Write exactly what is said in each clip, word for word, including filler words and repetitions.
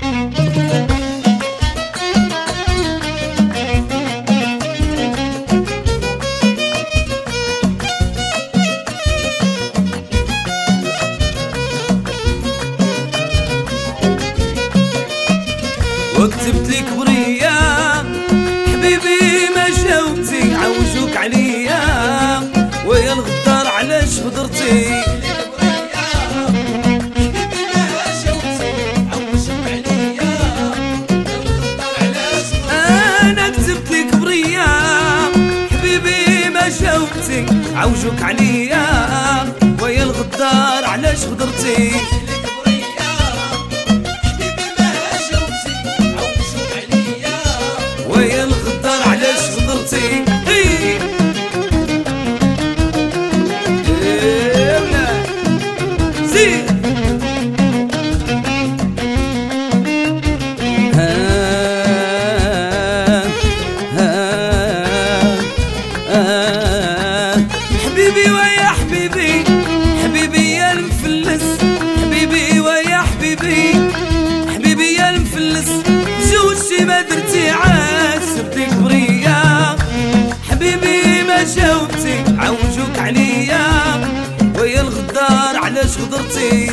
وكتبت لك برية حبيبي ما جاوبتي عوجوك عليا ويا الغدار علاش غدرتي. انا كتبت لك برية حبيبي ما جاوبتي عوجوك عليا ويا الغدار علاش غدرتي. ويا الغدار علاش غدرتي. ايه ايه ولا زيد ها ها ها حبيبي ويا حبيبي حبيبي يا المفلس حبيبي ويا حبيبي حبيبي يا المفلس جوجتي ما درتي عاد سبتك برية حبيبي ما جاوبتي عوجوك عليا ويا الغدار علاش غدرتي.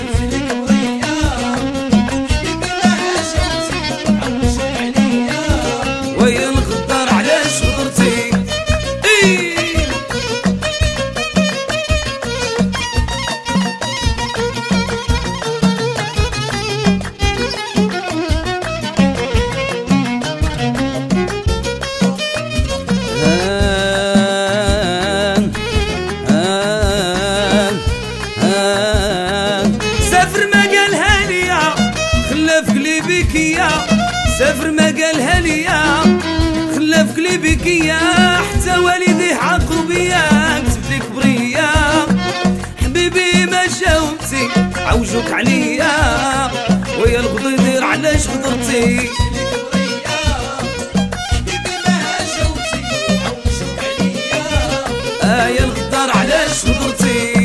ويا الغدار علاش غدرتي. ايه سافر ما قالها ليا خلا في قلبي كيا سافر ما قالها ليا خلا في قلبي كيا حتى والديه عاقوا بيا كتبت لك برية حبيبي ما جاوبتي عوجوك عليا ويا الغدير علاش غدرتي. آه يا الغدار علاش غدرتي.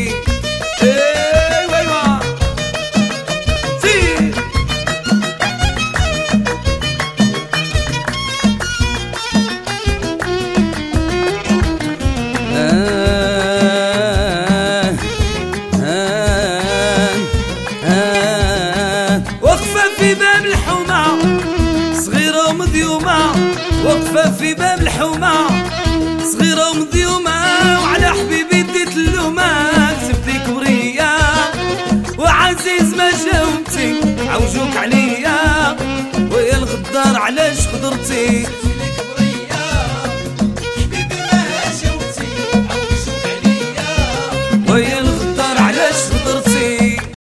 في باب الحومة صغيرة ومذيومة وقفة في باب الحومة صغيرة ومذيومة وعلى حبيبي ديت اللومة كتبت لك برية وعزيز ما جاوبتي عوجوك عليا ويا الغدار علاش غدرتي.